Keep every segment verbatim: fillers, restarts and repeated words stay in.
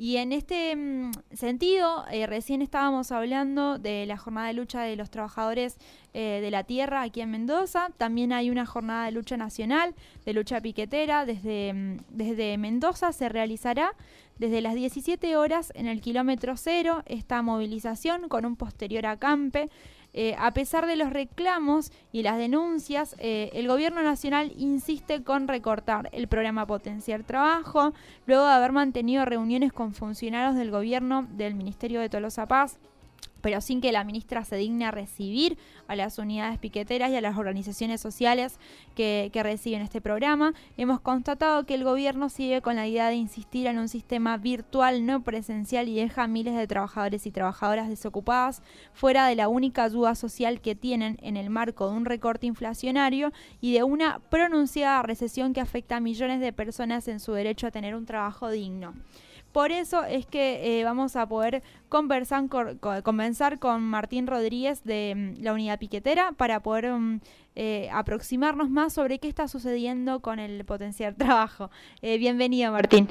Y en este mm, sentido, eh, recién estábamos hablando de la jornada de lucha de los trabajadores eh, de la tierra aquí en Mendoza. También hay una jornada de lucha nacional, de lucha piquetera, desde, mm, desde Mendoza se realizará desde las diecisiete horas en el kilómetro cero esta movilización con un posterior acampe. Eh, a pesar de los reclamos y las denuncias, eh, el gobierno nacional insiste con recortar el programa Potenciar Trabajo, luego de haber mantenido reuniones con funcionarios del gobierno del Ministerio de Tolosa Paz, pero sin que la ministra se digne a recibir a las unidades piqueteras y a las organizaciones sociales que, que reciben este programa. Hemos constatado que el gobierno sigue con la idea de insistir en un sistema virtual no presencial y deja a miles de trabajadores y trabajadoras desocupadas fuera de la única ayuda social que tienen en el marco de un recorte inflacionario y de una pronunciada recesión que afecta a millones de personas en su derecho a tener un trabajo digno. Por eso es que eh, vamos a poder conversar con, conversar con Martín Rodríguez de um, la Unidad Piquetera para poder um, eh, aproximarnos más sobre qué está sucediendo con el Potenciar Trabajo. Eh, bienvenido, Martín.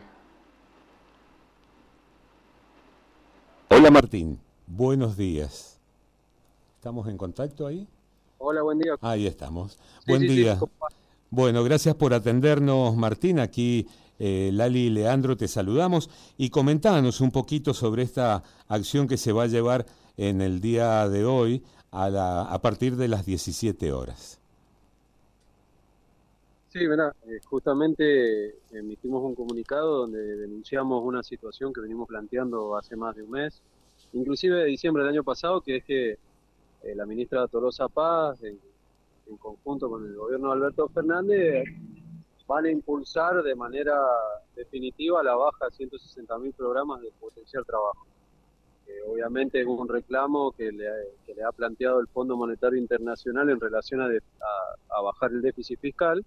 Hola Martín, buenos días. ¿Estamos en contacto ahí? Hola, buen día. Ahí estamos. Sí, Buen sí, día. sí. Bueno, gracias por atendernos, Martín. Aquí eh, Lali y Leandro te saludamos y comentanos un poquito sobre esta acción que se va a llevar en el día de hoy a, la, a partir de las diecisiete horas. Sí, verá, eh, justamente emitimos un comunicado donde denunciamos una situación que venimos planteando hace más de un mes, inclusive de diciembre del año pasado, que es que eh, la ministra Tolosa Paz, en, en conjunto con el gobierno de Alberto Fernández, van a impulsar de manera definitiva la baja de ciento sesenta mil programas de Potenciar Trabajo. Eh, obviamente es un reclamo que le, que le ha planteado el Fondo Monetario Internacional en relación a, de, a, a bajar el déficit fiscal,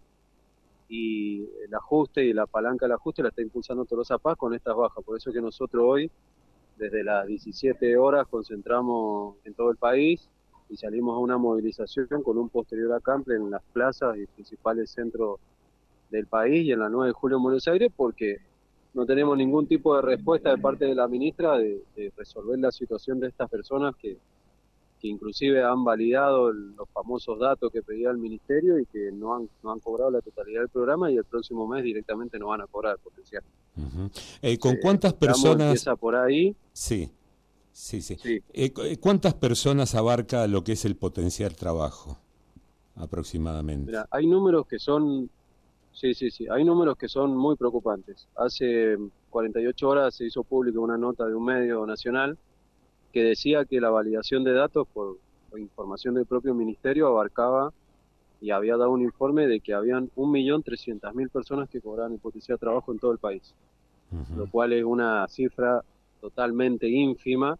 y el ajuste y la palanca del ajuste la está impulsando Tolosa Paz con estas bajas. Por eso que nosotros hoy, desde las diecisiete horas, concentramos en todo el país y salimos a una movilización con un posterior acampe en las plazas y principales centros del país y en la nueve de julio en Buenos Aires, porque no tenemos ningún tipo de respuesta de parte de la ministra de, de resolver la situación de estas personas que, que inclusive han validado el, los famosos datos que pedía el ministerio y que no han, no han cobrado la totalidad del programa, y el próximo mes directamente no van a cobrar Potenciar. Uh-huh. Eh, ¿Con Eh, cuántas digamos, personas? Empieza por ahí. Sí, sí, sí. Sí. Eh, ¿Cuántas personas abarca lo que es el Potenciar Trabajo aproximadamente? Mira, hay números que son, sí, sí, sí, hay números que son muy preocupantes. Hace cuarenta y ocho horas se hizo pública una nota de un medio nacional que decía que la validación de datos por, por información del propio ministerio abarcaba y había dado un informe de que habían un millón trescientas mil personas que cobraban el Potenciar Trabajo en todo el país, uh-huh. Lo cual es una cifra totalmente ínfima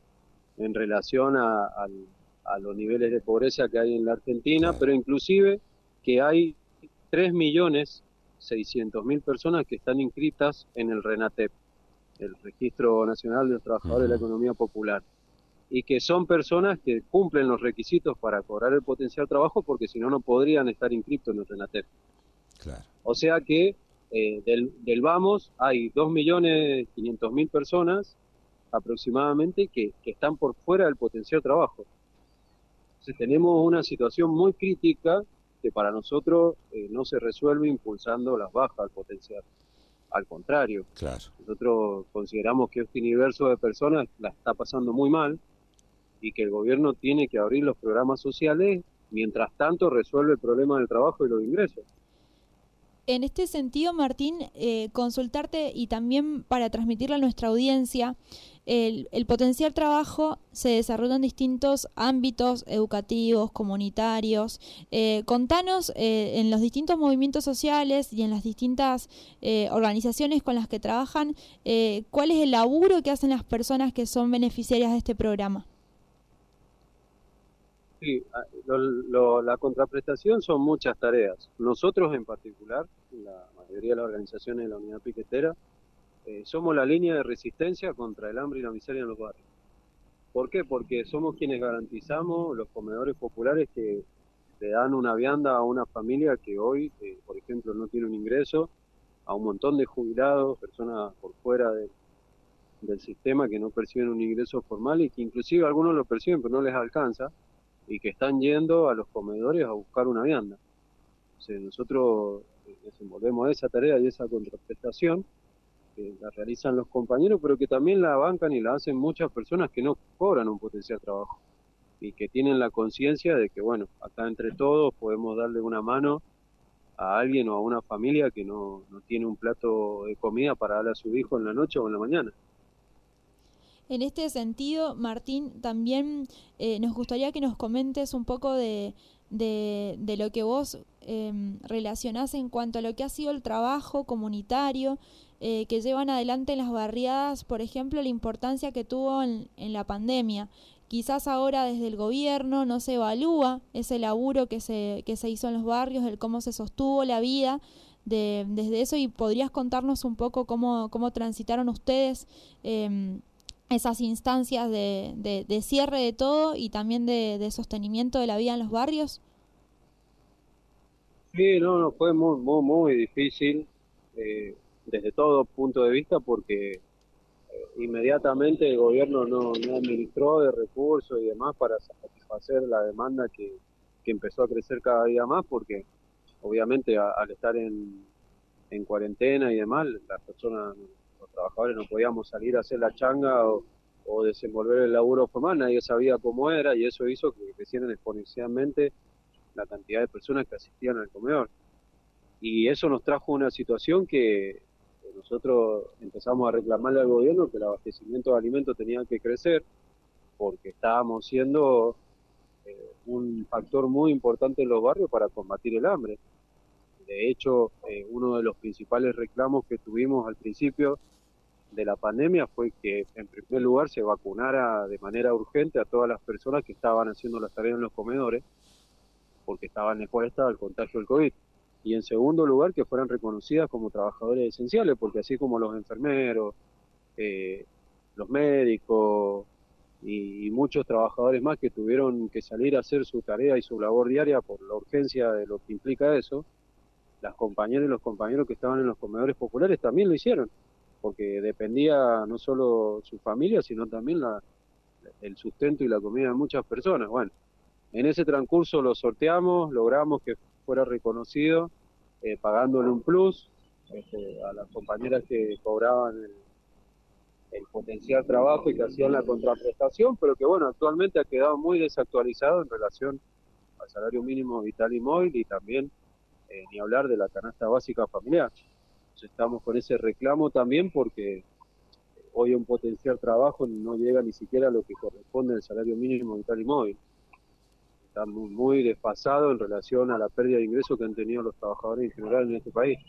en relación a, a, a los niveles de pobreza que hay en la Argentina, claro. Pero inclusive que hay tres millones seiscientas mil personas que están inscritas en el RENATEP, el Registro Nacional de los Trabajadores uh-huh. de la Economía Popular, y que son personas que cumplen los requisitos para cobrar el Potenciar Trabajo, porque si no, no podrían estar inscritos en el RENATEP. Claro. O sea que eh, del, del Vamos hay dos millones quinientas mil personas aproximadamente que, que están por fuera del Potenciar Trabajo. Entonces tenemos una situación muy crítica que para nosotros eh, no se resuelve impulsando las bajas al Potenciar. Al contrario, claro. Nosotros consideramos que este universo de personas la está pasando muy mal y que el gobierno tiene que abrir los programas sociales, mientras tanto resuelve el problema del trabajo y los ingresos. En este sentido, Martín, eh, consultarte y también para transmitirle a nuestra audiencia, el, el Potenciar Trabajo se desarrolla en distintos ámbitos educativos, comunitarios. Eh, contanos eh, en los distintos movimientos sociales y en las distintas eh, organizaciones con las que trabajan, eh, ¿cuál es el laburo que hacen las personas que son beneficiarias de este programa? Sí, lo, lo, la contraprestación son muchas tareas. Nosotros en particular, la mayoría de las organizaciones de la Unidad Piquetera, eh, somos la línea de resistencia contra el hambre y la miseria en los barrios. ¿Por qué? Porque somos quienes garantizamos los comedores populares que le dan una vianda a una familia que hoy, eh, por ejemplo, no tiene un ingreso, a un montón de jubilados, personas por fuera de, del sistema, que no perciben un ingreso formal y que inclusive algunos lo perciben pero no les alcanza, y que están yendo a los comedores a buscar una vianda. Entonces nosotros desenvolvemos esa tarea y esa contraprestación que la realizan los compañeros, pero que también la bancan y la hacen muchas personas que no cobran un potencial trabajo y que tienen la conciencia de que, bueno, acá entre todos podemos darle una mano a alguien o a una familia que no, no tiene un plato de comida para darle a su hijo en la noche o en la mañana. En este sentido, Martín, también eh, nos gustaría que nos comentes un poco de, de, de lo que vos eh, relacionás en cuanto a lo que ha sido el trabajo comunitario eh, que llevan adelante en las barriadas, por ejemplo, la importancia que tuvo en, en la pandemia. Quizás ahora desde el gobierno no se evalúa ese laburo que se, que se hizo en los barrios, el cómo se sostuvo la vida de, desde eso, y podrías contarnos un poco cómo, cómo transitaron ustedes eh, esas instancias de, de, de cierre de todo y también de, de sostenimiento de la vida en los barrios. Sí, no, no, fue muy, muy, muy difícil eh, desde todo punto de vista porque eh, inmediatamente el gobierno no, no administró de recursos y demás para satisfacer la demanda que, que empezó a crecer cada día más, porque obviamente a, al estar en, en cuarentena y demás, las personas, los trabajadores no podíamos salir a hacer la changa o, o desenvolver el laburo formal, nadie sabía cómo era y eso hizo que crecieran exponencialmente la cantidad de personas que asistían al comedor. Y eso nos trajo una situación que nosotros empezamos a reclamarle al gobierno que el abastecimiento de alimentos tenía que crecer porque estábamos siendo eh, un factor muy importante en los barrios para combatir el hambre. De hecho, eh, uno de los principales reclamos que tuvimos al principio de la pandemia fue que, en primer lugar, se vacunara de manera urgente a todas las personas que estaban haciendo las tareas en los comedores, porque estaban expuestas al contagio del COVID. Y en segundo lugar, que fueran reconocidas como trabajadores esenciales, porque así como los enfermeros, eh, los médicos y, y muchos trabajadores más que tuvieron que salir a hacer su tarea y su labor diaria por la urgencia de lo que implica eso, las compañeras y los compañeros que estaban en los comedores populares también lo hicieron, porque dependía no solo su familia, sino también la, el sustento y la comida de muchas personas. Bueno, en ese transcurso lo sorteamos, logramos que fuera reconocido, eh, pagándole un plus este, a las compañeras que cobraban el, el potencial trabajo y que hacían la contraprestación, pero que bueno, actualmente ha quedado muy desactualizado en relación al salario mínimo vital y móvil y también Eh, ni hablar de la canasta básica familiar. Entonces estamos con ese reclamo también porque hoy un potencial trabajo no llega ni siquiera a lo que corresponde al salario mínimo vital y móvil. Está muy, muy desfasado en relación a la pérdida de ingresos que han tenido los trabajadores en general en este país.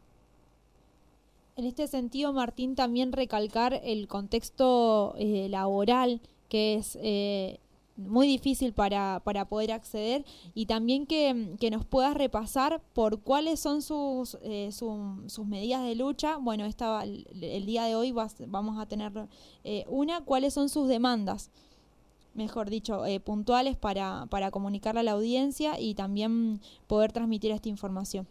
En este sentido, Martín, también recalcar el contexto eh, laboral, que es eh, muy difícil para, para poder acceder, y también que, que nos puedas repasar por cuáles son sus, eh, su, sus medidas de lucha. Bueno, esta, el, el día de hoy vas, vamos a tener eh, una, cuáles son sus demandas, mejor dicho, eh, puntuales para, para comunicarle a la audiencia y también poder transmitir esta información.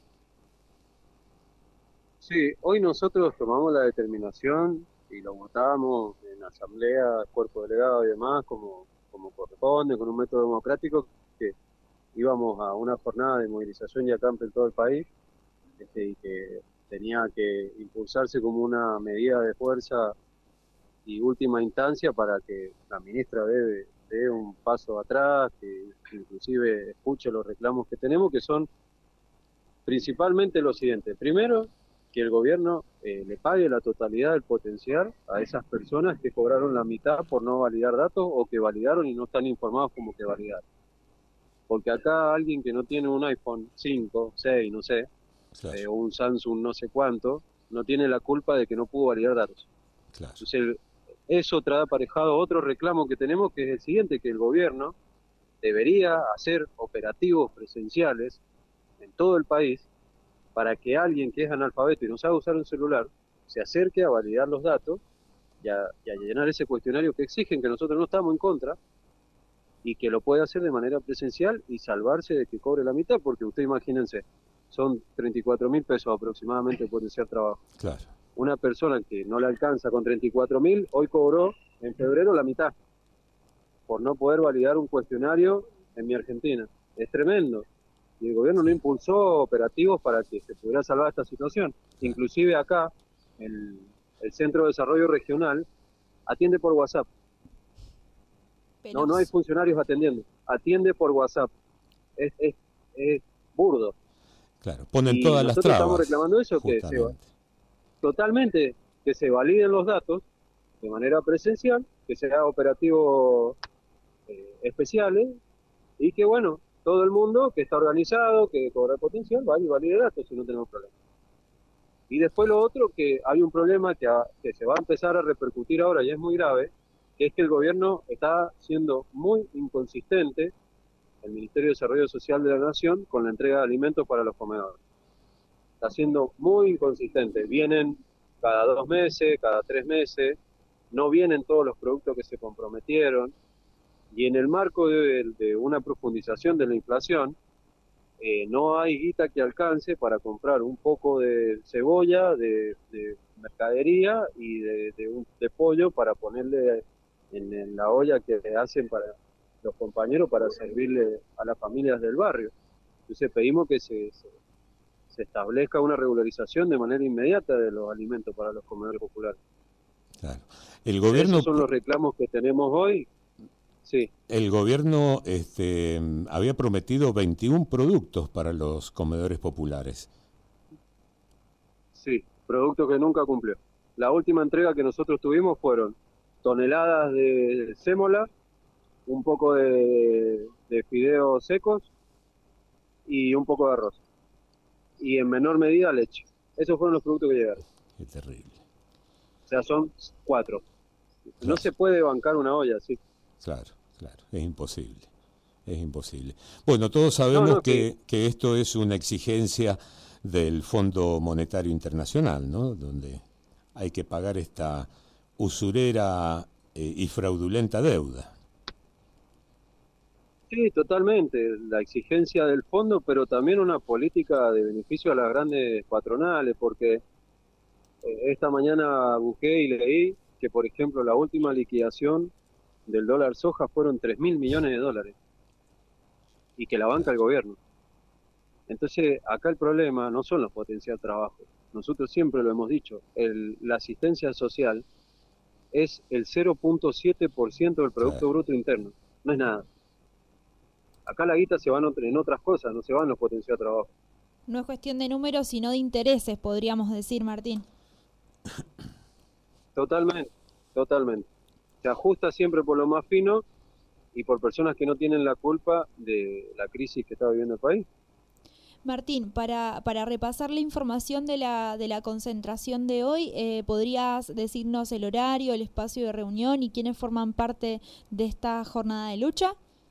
Sí, hoy nosotros tomamos la determinación y lo votamos en asamblea, cuerpo delegado y demás, como, como corresponde, con un método democrático, que íbamos a una jornada de movilización y acampe en todo el país, este, y que tenía que impulsarse como una medida de fuerza y última instancia para que la ministra dé, dé un paso atrás, que inclusive escuche los reclamos que tenemos, que son principalmente los siguientes. Primero, que el gobierno eh, le pague la totalidad del potencial a esas personas que cobraron la mitad por no validar datos o que validaron y no están informados como que validaron. Porque acá alguien que no tiene un iPhone cinco, seis, no sé, claro. eh, o un Samsung no sé cuánto, no tiene la culpa de que no pudo validar datos. Claro. Entonces, eso trae aparejado otro reclamo que tenemos, que es el siguiente, que el gobierno debería hacer operativos presenciales en todo el país para que alguien que es analfabeto y no sabe usar un celular se acerque a validar los datos y a, y a llenar ese cuestionario que exigen, que nosotros no estamos en contra, y que lo puede hacer de manera presencial y salvarse de que cobre la mitad, porque usted imagínense, son treinta y cuatro mil pesos aproximadamente por ese trabajo. Claro. una persona que no le alcanza con treinta y cuatro mil, hoy cobró en febrero la mitad, por no poder validar un cuestionario en mi Argentina. Es tremendo. Y el gobierno no impulsó operativos para que se pudiera salvar esta situación. Inclusive acá, el, el Centro de Desarrollo Regional atiende por WhatsApp. No, no hay funcionarios atendiendo. Atiende por WhatsApp. Es, es, es burdo. Claro, ponen y todas las trabas. Nosotros estamos reclamando eso, que se, totalmente, que se validen los datos de manera presencial, que se haga operativos eh, especiales y que, bueno, todo el mundo que está organizado, que cobra potencial, vaya y valide datos si no tenemos problema. Y después lo otro, que hay un problema que, a, que se va a empezar a repercutir ahora y es muy grave, que es que el gobierno está siendo muy inconsistente, el Ministerio de Desarrollo Social de la Nación, con la entrega de alimentos para los comedores. Está siendo muy inconsistente. Vienen cada dos meses, cada tres meses, no vienen todos los productos que se comprometieron, y en el marco de, de una profundización de la inflación, eh, no hay guita que alcance para comprar un poco de cebolla, de, de mercadería y de, de, un, de pollo para ponerle en, en la olla que hacen para los compañeros para servirle a las familias del barrio. Entonces pedimos que se, se, se establezca una regularización de manera inmediata de los alimentos para los comedores populares. Claro. El gobierno... Esos son los reclamos que tenemos hoy. Sí. El gobierno este, había prometido veintiún productos para los comedores populares. Sí, productos que nunca cumplió. La última entrega que nosotros tuvimos fueron toneladas de sémola, un poco de, de fideos secos y un poco de arroz. Y en menor medida leche. Esos fueron los productos que llegaron. Qué terrible. O sea, son cuatro. Claro. No se puede bancar una olla así. Claro, claro, es imposible, es imposible. Bueno, todos sabemos no, no, que, que... que esto es una exigencia del Fondo Monetario Internacional, ¿no? Donde hay que pagar esta usurera eh, y fraudulenta deuda. Sí, totalmente, la exigencia del fondo, pero también una política de beneficio a las grandes patronales, porque eh, esta mañana busqué y leí que, por ejemplo, la última liquidación del dólar soja fueron tres mil millones de dólares y que la banca el gobierno. Entonces, acá el problema no son los potenciales trabajos. Nosotros siempre lo hemos dicho, el, la asistencia social es el cero punto siete por ciento del Producto claro. Bruto Interno, no es nada. Acá la guita se va en otras cosas, no se va en los potenciales trabajos. No es cuestión de números, sino de intereses, podríamos decir, Martín. Totalmente, totalmente. Se ajusta siempre por lo más fino y por personas que no tienen la culpa de la crisis que está viviendo el país. Martín, para, para repasar la información de la, de la concentración de hoy, eh, ¿podrías decirnos el horario, el espacio de reunión y quiénes forman parte de esta jornada de lucha?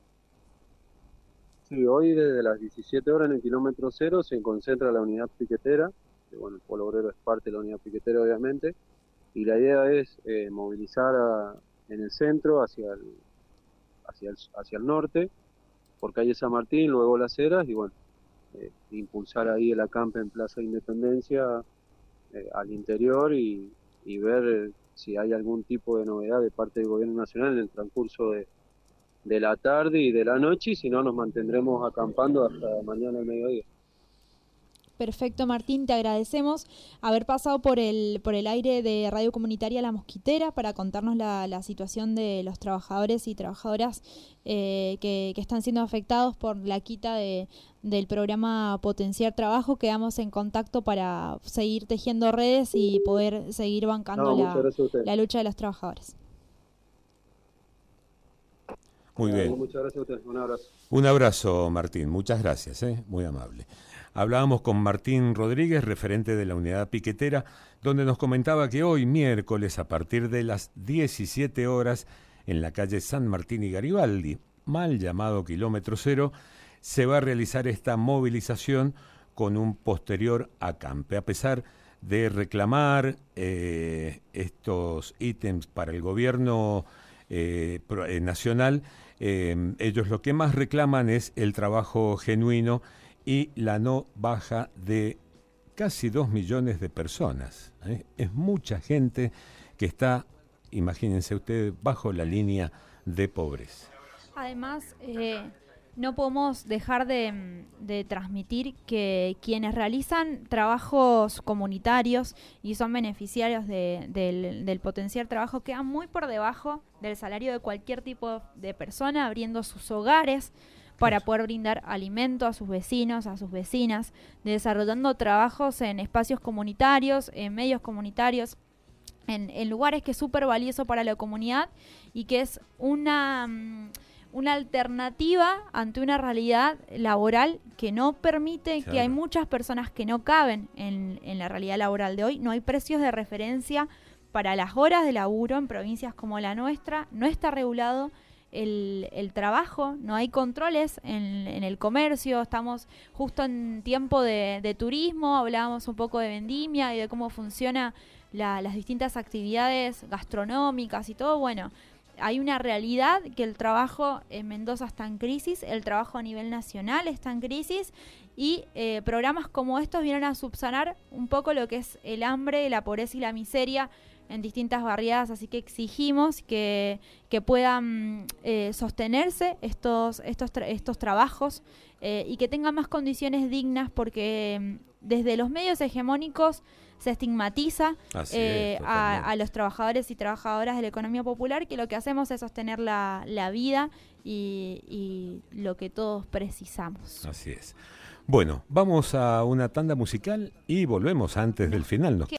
Sí, hoy desde las diecisiete horas en el kilómetro cero se concentra la unidad piquetera, que bueno, el Polo Obrero es parte de la unidad piquetera obviamente, y la idea es eh, movilizar a, en el centro hacia el, hacia el hacia el norte, por calle San Martín, luego Las Heras, y bueno, eh, impulsar ahí el acampe en Plaza Independencia eh, al interior y, y ver eh, si hay algún tipo de novedad de parte del Gobierno Nacional en el transcurso de de la tarde y de la noche, y si no nos mantendremos acampando hasta mañana al mediodía. Perfecto, Martín, te agradecemos haber pasado por el por el aire de Radio Comunitaria La Mosquitera para contarnos la, la situación de los trabajadores y trabajadoras eh, que, que están siendo afectados por la quita de, del programa Potenciar Trabajo. Quedamos en contacto para seguir tejiendo redes y poder seguir bancando no, la, la lucha de los trabajadores. Muy bien. Muchas gracias a ustedes. Un abrazo. Un abrazo, Martín. Muchas gracias, ¿eh? Muy amable. Hablábamos con Martín Rodríguez, referente de la unidad piquetera, donde nos comentaba que hoy, miércoles, a partir de las diecisiete horas, en la calle San Martín y Garibaldi, mal llamado kilómetro cero, se va a realizar esta movilización con un posterior acampe. A pesar de reclamar eh, estos ítems para el gobierno eh, nacional, Eh, ellos lo que más reclaman es el trabajo genuino y la no baja de casi dos millones de personas. ¿eh? Es mucha gente que está, imagínense ustedes, bajo la línea de pobreza. Además, eh, no podemos dejar de, de transmitir que quienes realizan trabajos comunitarios y son beneficiarios de, del, del potencial trabajo quedan muy por debajo del salario de cualquier tipo de persona, abriendo sus hogares para poder brindar alimento a sus vecinos, a sus vecinas, desarrollando trabajos en espacios comunitarios, en medios comunitarios, en, en lugares que es súper valioso para la comunidad y que es una... una alternativa ante una realidad laboral que no permite, claro. que hay muchas personas que no caben en, en la realidad laboral de hoy. No hay precios de referencia para las horas de laburo en provincias como la nuestra, no está regulado el, el trabajo, no hay controles en, en el comercio, estamos justo en tiempo de, de turismo, hablábamos un poco de vendimia y de cómo funciona la, las distintas actividades gastronómicas y todo, bueno. Hay una realidad que el trabajo en Mendoza está en crisis, el trabajo a nivel nacional está en crisis y eh, programas como estos vienen a subsanar un poco lo que es el hambre, la pobreza y la miseria en distintas barriadas, así que exigimos que, que puedan eh, sostenerse estos, estos, tra- estos trabajos eh, y que tengan más condiciones dignas porque eh, desde los medios hegemónicos se estigmatiza eh, es, a, a los trabajadores y trabajadoras de la economía popular, que lo que hacemos es sostener la, la vida y, y lo que todos precisamos. Así es. Bueno, vamos a una tanda musical y volvemos antes no. del final. Nos